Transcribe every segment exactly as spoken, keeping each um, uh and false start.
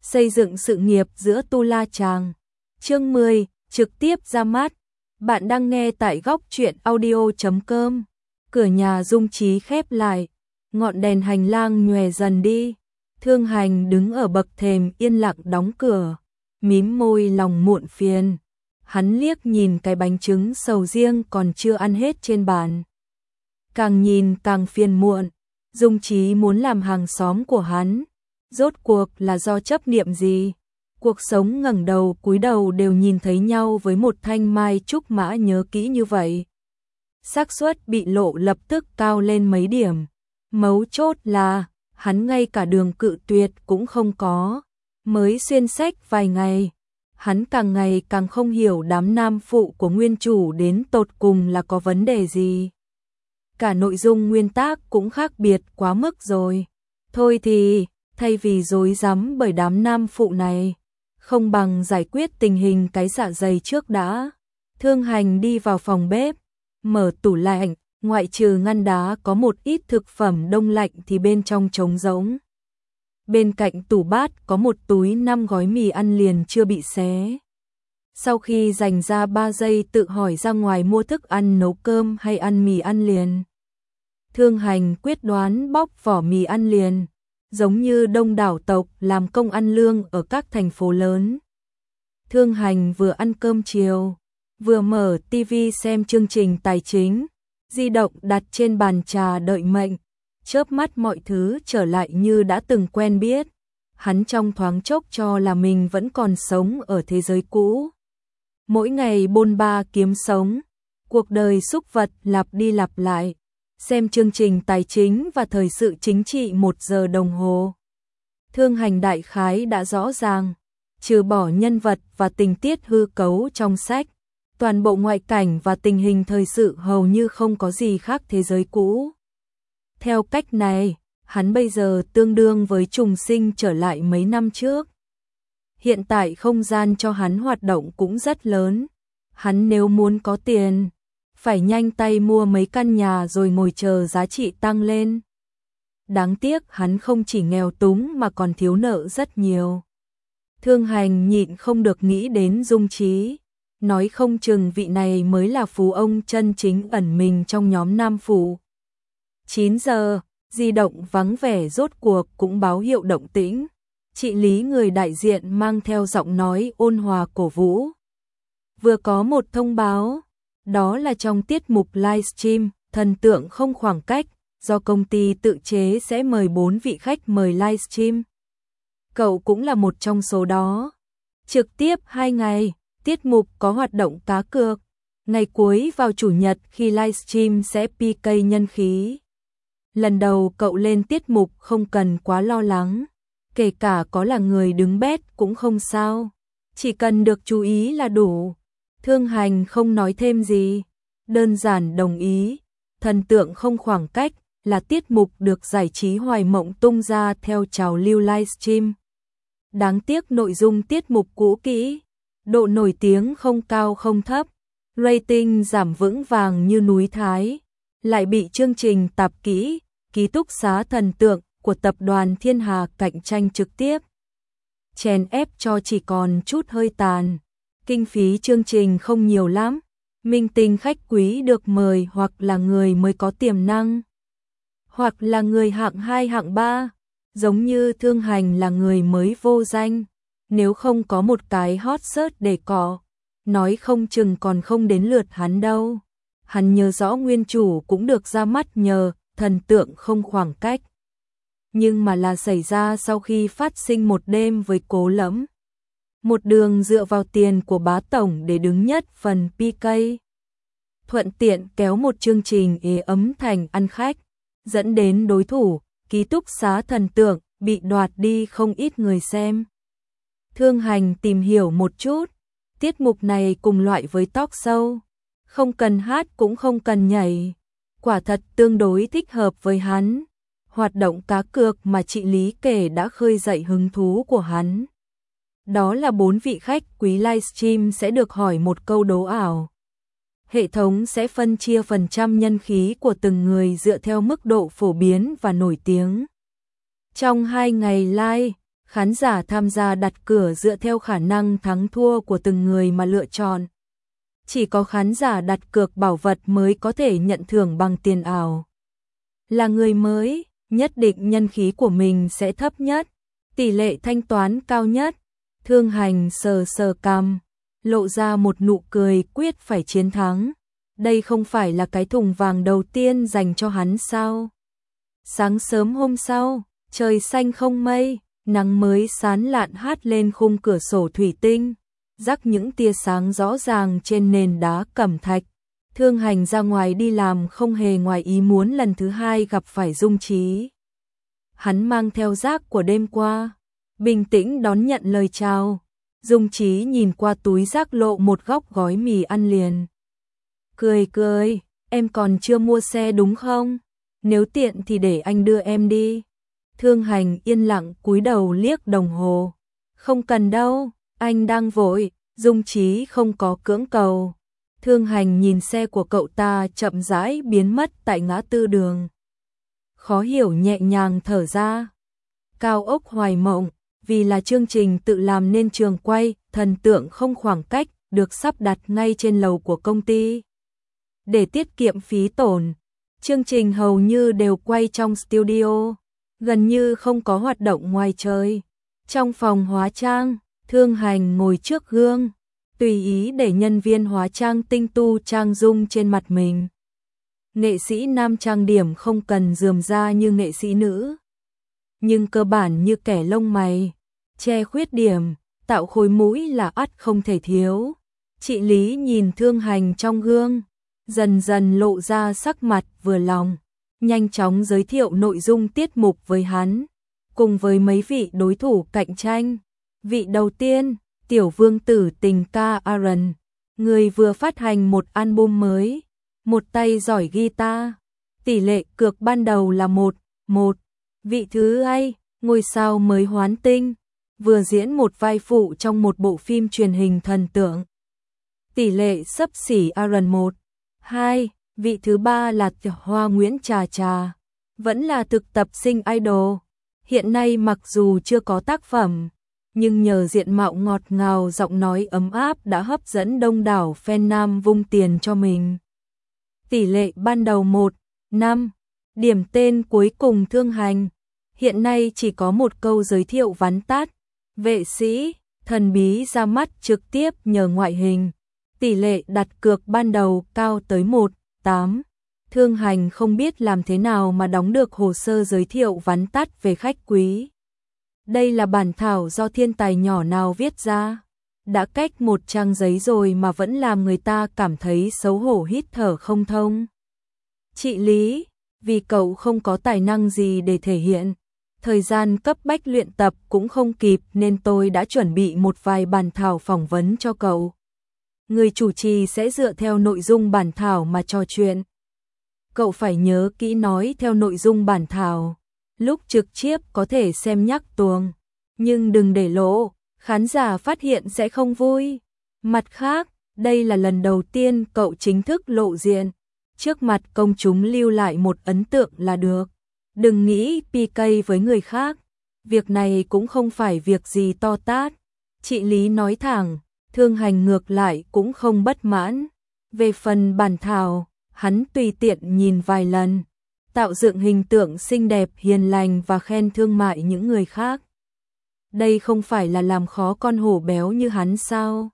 Xây dựng sự nghiệp giữa Tu La Chàng. Chương mười, trực tiếp ra mắt. Bạn đang nghe tại góc truyện audio chấm com. Cửa nhà Dung Trí khép lại, ngọn đèn hành lang nhòe dần đi. Thương Hành đứng ở bậc thềm yên lặng đóng cửa, mím môi lòng muộn phiền. Hắn liếc nhìn cái bánh trứng sầu riêng còn chưa ăn hết trên bàn. Càng nhìn càng phiền muộn, Dung Trí muốn làm hàng xóm của hắn. Rốt cuộc là do chấp niệm gì? Cuộc sống ngẩng đầu cúi đầu đều nhìn thấy nhau với một thanh mai trúc mã nhớ kỹ như vậy. Xác suất bị lộ lập tức cao lên mấy điểm. Mấu chốt là, hắn ngay cả đường cự tuyệt cũng không có. Mới xuyên sách vài ngày, hắn càng ngày càng không hiểu đám nam phụ của nguyên chủ đến tột cùng là có vấn đề gì. Cả nội dung nguyên tác cũng khác biệt quá mức rồi. Thôi thì, thay vì rối rắm bởi đám nam phụ này, không bằng giải quyết tình hình cái dạ dày trước đã. Thương Hành đi vào phòng bếp, mở tủ lạnh, ngoại trừ ngăn đá có một ít thực phẩm đông lạnh thì bên trong trống rỗng. Bên cạnh tủ bát có một túi năm gói mì ăn liền chưa bị xé. Sau khi dành ra ba giây tự hỏi ra ngoài mua thức ăn nấu cơm hay ăn mì ăn liền, Thương Hành quyết đoán bóc vỏ mì ăn liền, giống như đông đảo tộc làm công ăn lương ở các thành phố lớn. Thương Hành vừa ăn cơm chiều, vừa mở ti vi xem chương trình tài chính, di động đặt trên bàn trà đợi mệnh. Chớp mắt mọi thứ trở lại như đã từng quen biết. Hắn trong thoáng chốc cho là mình vẫn còn sống ở thế giới cũ. Mỗi ngày bôn ba kiếm sống, cuộc đời súc vật lặp đi lặp lại. Xem chương trình tài chính và thời sự chính trị một giờ đồng hồ. Thương Hành đại khái đã rõ ràng, trừ bỏ nhân vật và tình tiết hư cấu trong sách, toàn bộ ngoại cảnh và tình hình thời sự hầu như không có gì khác thế giới cũ. Theo cách này, hắn bây giờ tương đương với trùng sinh trở lại mấy năm trước. Hiện tại không gian cho hắn hoạt động cũng rất lớn. Hắn nếu muốn có tiền, phải nhanh tay mua mấy căn nhà rồi ngồi chờ giá trị tăng lên. Đáng tiếc hắn không chỉ nghèo túng mà còn thiếu nợ rất nhiều. Thương Hành nhịn không được nghĩ đến Dung Trí, nói không chừng vị này mới là phú ông chân chính ẩn mình trong nhóm nam phụ. chín giờ, di động vắng vẻ rốt cuộc cũng báo hiệu động tĩnh. Chị Lý người đại diện mang theo giọng nói ôn hòa cổ vũ. Vừa có một thông báo, đó là trong tiết mục livestream Thần tượng không khoảng cách, do công ty tự chế sẽ mời bốn vị khách mời livestream. Cậu cũng là một trong số đó. Trực tiếp hai ngày, tiết mục có hoạt động cá cược. Ngày cuối vào chủ nhật khi livestream sẽ pê ca nhân khí. Lần đầu cậu lên tiết mục không cần quá lo lắng, kể cả có là người đứng bet cũng không sao, chỉ cần được chú ý là đủ. Thương Hành không nói thêm gì, đơn giản đồng ý. Thần tượng không khoảng cách là tiết mục được giải trí Hoài Mộng tung ra theo trào lưu livestream. Đáng tiếc nội dung tiết mục cũ kỹ, độ nổi tiếng không cao không thấp, rating giảm vững vàng như núi Thái, lại bị chương trình tạp kỹ Ký túc xá thần tượng của tập đoàn Thiên Hà cạnh tranh trực tiếp, chèn ép cho chỉ còn chút hơi tàn. Kinh phí chương trình không nhiều lắm, minh tinh khách quý được mời hoặc là người mới có tiềm năng, hoặc là người hạng hai hạng ba, giống như Thương Hành là người mới vô danh, nếu không có một cái hot search để cọ, nói không chừng còn không đến lượt hắn đâu. Hắn nhớ rõ nguyên chủ cũng được ra mắt nhờ Thần tượng không khoảng cách, nhưng mà là xảy ra sau khi phát sinh một đêm với Cố Lẫm. Một đường dựa vào tiền của bá tổng để đứng nhất phần pê ca, thuận tiện kéo một chương trình ế ấm thành ăn khách, dẫn đến đối thủ Ký túc xá thần tượng bị đoạt đi không ít người xem. Thương Hành tìm hiểu một chút, tiết mục này cùng loại với talk show, không cần hát cũng không cần nhảy, quả thật tương đối thích hợp với hắn. Hoạt động cá cược mà chị Lý kể đã khơi dậy hứng thú của hắn. Đó là bốn vị khách quý livestream sẽ được hỏi một câu đố ảo. Hệ thống sẽ phân chia phần trăm nhân khí của từng người dựa theo mức độ phổ biến và nổi tiếng. Trong hai ngày live, Khán giả tham gia đặt cược dựa theo khả năng thắng thua của từng người mà lựa chọn. Chỉ có khán giả đặt cược bảo vật mới có thể nhận thưởng bằng tiền ảo. Là người mới, nhất định nhân khí của mình sẽ thấp nhất, tỷ lệ thanh toán cao nhất. Thương Hành sờ sờ cằm, lộ ra một nụ cười quyết phải chiến thắng. Đây không phải là cái thùng vàng đầu tiên dành cho hắn sao? Sáng sớm hôm sau, trời xanh không mây, nắng mới sáng lạn hát lên khung cửa sổ thủy tinh, rắc những tia sáng rõ ràng trên nền đá cẩm thạch. Thương Hành ra ngoài đi làm không hề ngoài ý muốn lần thứ hai gặp phải Dung Chí. Hắn mang theo rác của đêm qua, bình tĩnh đón nhận lời chào. Dung Chí nhìn qua túi rác lộ một góc gói mì ăn liền. Cười cười, em còn chưa mua xe đúng không? Nếu tiện thì để anh đưa em đi. Thương Hành yên lặng cúi đầu liếc đồng hồ. Không cần đâu, anh đang vội. Dung Chí không có cưỡng cầu. Thương Hành nhìn xe của cậu ta chậm rãi biến mất tại ngã tư đường. Khó hiểu nhẹ nhàng thở ra. Cao ốc Hoài Mộng, vì là chương trình tự làm nên trường quay, thần tượng không khoảng cách, được sắp đặt ngay trên lầu của công ty. Để tiết kiệm phí tổn, chương trình hầu như đều quay trong studio, gần như không có hoạt động ngoài trời. Trong phòng hóa trang, Thương Hành ngồi trước gương, tùy ý để nhân viên hóa trang tinh tu trang dung trên mặt mình. Nghệ sĩ nam trang điểm không cần rườm ra như nghệ sĩ nữ, nhưng cơ bản như kẻ lông mày, che khuyết điểm, tạo khối mũi là ắt không thể thiếu. Chị Lý nhìn Thương Hành trong gương, dần dần lộ ra sắc mặt vừa lòng, nhanh chóng giới thiệu nội dung tiết mục với hắn, cùng với mấy vị đối thủ cạnh tranh. Vị đầu tiên, tiểu vương tử tình ca Aaron, người vừa phát hành một album mới, một tay giỏi guitar, tỷ lệ cược ban đầu là một một. Vị thứ hai, ngôi sao mới Hoán Tinh, vừa diễn một vai phụ trong một bộ phim truyền hình thần tượng, tỷ lệ xấp xỉ Aaron một hai. Vị thứ ba là Hoa Nguyễn Trà Trà, vẫn là thực tập sinh idol. Hiện nay mặc dù chưa có tác phẩm, nhưng nhờ diện mạo ngọt ngào, giọng nói ấm áp đã hấp dẫn đông đảo fan nam vung tiền cho mình. Tỷ lệ ban đầu một năm. Điểm tên cuối cùng Thương Hành. Hiện nay chỉ có một câu giới thiệu vắn tắt. Vệ sĩ, thần bí ra mắt trực tiếp nhờ ngoại hình. Tỷ lệ đặt cược ban đầu cao tới một tám. Thương Hành không biết làm thế nào mà đóng được hồ sơ giới thiệu vắn tắt về khách quý. Đây là bản thảo do thiên tài nhỏ nào viết ra. Đã cách một trang giấy rồi mà vẫn làm người ta cảm thấy xấu hổ hít thở không thông. Chị Lý, vì cậu không có tài năng gì để thể hiện, thời gian cấp bách luyện tập cũng không kịp nên tôi đã chuẩn bị một vài bản thảo phỏng vấn cho cậu. Người chủ trì sẽ dựa theo nội dung bản thảo mà trò chuyện. Cậu phải nhớ kỹ nói theo nội dung bản thảo. Lúc trực tiếp có thể xem nhắc tuồng, nhưng đừng để lộ, khán giả phát hiện sẽ không vui. Mặt khác, đây là lần đầu tiên cậu chính thức lộ diện. Trước mặt công chúng lưu lại một ấn tượng là được. Đừng nghĩ pê ca với người khác. Việc này cũng không phải việc gì to tát. Chị Lý nói thẳng, Thương Hành ngược lại cũng không bất mãn. Về phần bản thảo, hắn tùy tiện nhìn vài lần, tạo dựng hình tượng xinh đẹp hiền lành và khen thương mại những người khác. Đây không phải là làm khó con hổ béo như hắn sao?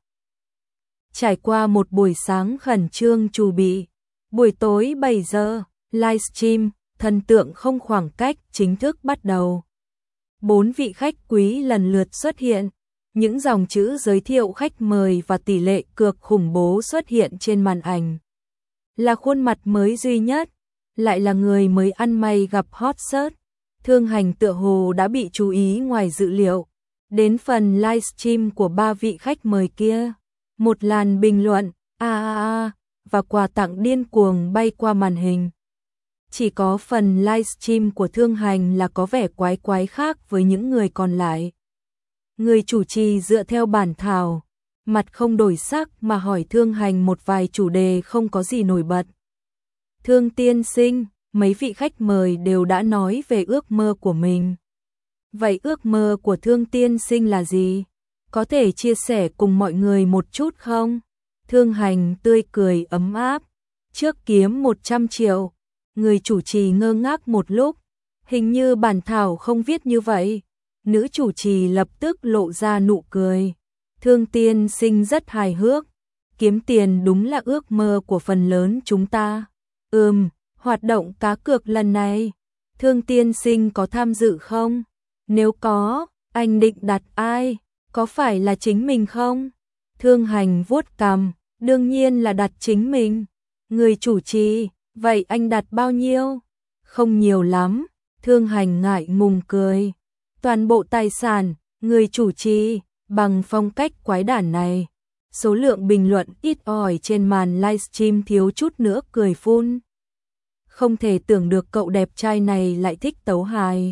Trải qua một buổi sáng khẩn trương chuẩn bị, buổi tối bảy giờ, livestream, thần tượng không khoảng cách chính thức bắt đầu. Bốn vị khách quý lần lượt xuất hiện, những dòng chữ giới thiệu khách mời và tỷ lệ cược khủng bố xuất hiện trên màn ảnh. Là khuôn mặt mới duy nhất, lại là người mới ăn may gặp hot search. Thương Hành tựa hồ đã bị chú ý ngoài dự liệu. Đến phần livestream của ba vị khách mời kia, một làn bình luận a a a và quà tặng điên cuồng bay qua màn hình. Chỉ có phần livestream của Thương Hành là có vẻ quái quái khác với những người còn lại. Người chủ trì dựa theo bản thảo, mặt không đổi sắc mà hỏi Thương Hành một vài chủ đề không có gì nổi bật. Thương tiên sinh, mấy vị khách mời đều đã nói về ước mơ của mình. Vậy ước mơ của Thương tiên sinh là gì? Có thể chia sẻ cùng mọi người một chút không? Thương Hành tươi cười ấm áp. Trước kiếm một trăm triệu. Người chủ trì ngơ ngác một lúc. Hình như bản thảo không viết như vậy. Nữ chủ trì lập tức lộ ra nụ cười. Thương tiên sinh rất hài hước. Kiếm tiền đúng là ước mơ của phần lớn chúng ta. Ừm, hoạt động cá cược lần này, Thương tiên sinh có tham dự không? Nếu có, anh định đặt ai? Có phải là chính mình không? Thương Hành vuốt cằm, đương nhiên là đặt chính mình. Người chủ trì, vậy anh đặt bao nhiêu? Không nhiều lắm, Thương Hành ngại ngùng cười. Toàn bộ tài sản, người chủ trì, bằng phong cách quái đản này. Số lượng bình luận ít ỏi trên màn livestream thiếu chút nữa cười phun. Không thể tưởng được cậu đẹp trai này lại thích tấu hài.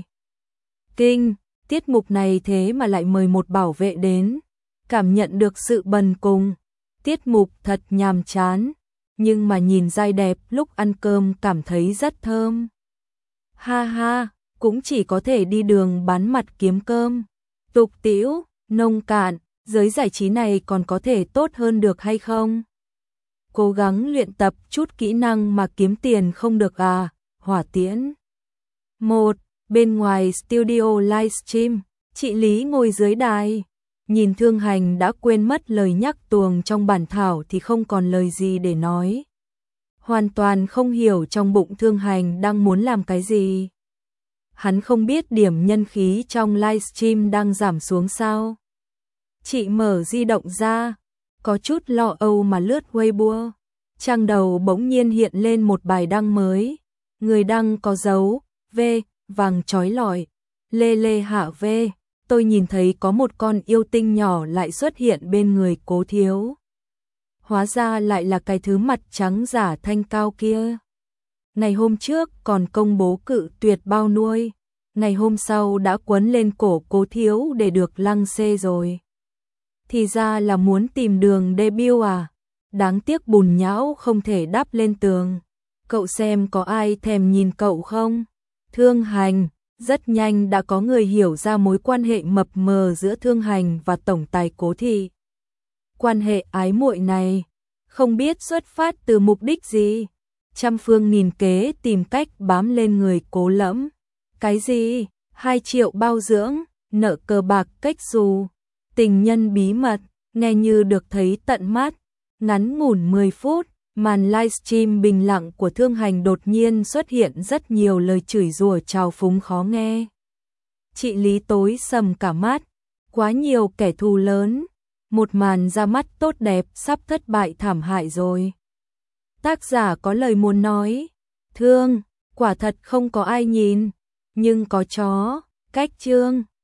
Kinh, tiết mục này thế mà lại mời một bảo vệ đến. Cảm nhận được sự bần cùng. Tiết mục thật nhàm chán, nhưng mà nhìn giai đẹp lúc ăn cơm cảm thấy rất thơm. Ha ha, cũng chỉ có thể đi đường bán mặt kiếm cơm. Tục tĩu, nông cạn, giới giải trí này còn có thể tốt hơn được hay không? Cố gắng luyện tập chút kỹ năng mà kiếm tiền không được à? Hỏa tiễn. Một, bên ngoài studio livestream, chị Lý ngồi dưới đài. Nhìn Thương Hành đã quên mất lời nhắc tuồng trong bản thảo thì không còn lời gì để nói. Hoàn toàn không hiểu trong bụng Thương Hành đang muốn làm cái gì. Hắn không biết điểm nhân khí trong livestream đang giảm xuống sao. Chị mở di động ra, có chút lo âu mà lướt Weibo. Trang đầu bỗng nhiên hiện lên một bài đăng mới. Người đăng có dấu V vàng chói lọi. Lê lê hạ V. Tôi nhìn thấy có một con yêu tinh nhỏ lại xuất hiện bên người Cố Thiếu. Hóa ra lại là cái thứ mặt trắng giả thanh cao kia. Ngày hôm trước còn công bố cự tuyệt bao nuôi. Ngày hôm sau đã quấn lên cổ Cố Thiếu để được lăng xê rồi. Thì ra là muốn tìm đường debut à? Đáng tiếc bùn nhão không thể đắp lên tường. Cậu xem có ai thèm nhìn cậu không? Thương Hành, rất nhanh đã có người hiểu ra mối quan hệ mập mờ giữa Thương Hành và tổng tài Cố Thị. Quan hệ ái muội này, không biết xuất phát từ mục đích gì. Trăm phương nghìn kế tìm cách bám lên người Cố Lẫm. Cái gì? Hai triệu bao dưỡng, nợ cờ bạc cách xù. Tình nhân bí mật, nghe như được thấy tận mắt. Ngắn ngủn mười phút, màn livestream bình lặng của Thương Hành đột nhiên xuất hiện rất nhiều lời chửi rủa trào phúng khó nghe. Chị Lý tối sầm cả mắt, quá nhiều kẻ thù lớn, một màn ra mắt tốt đẹp sắp thất bại thảm hại rồi. Tác giả có lời muốn nói, Thương, quả thật không có ai nhìn, nhưng có chó, cách chương.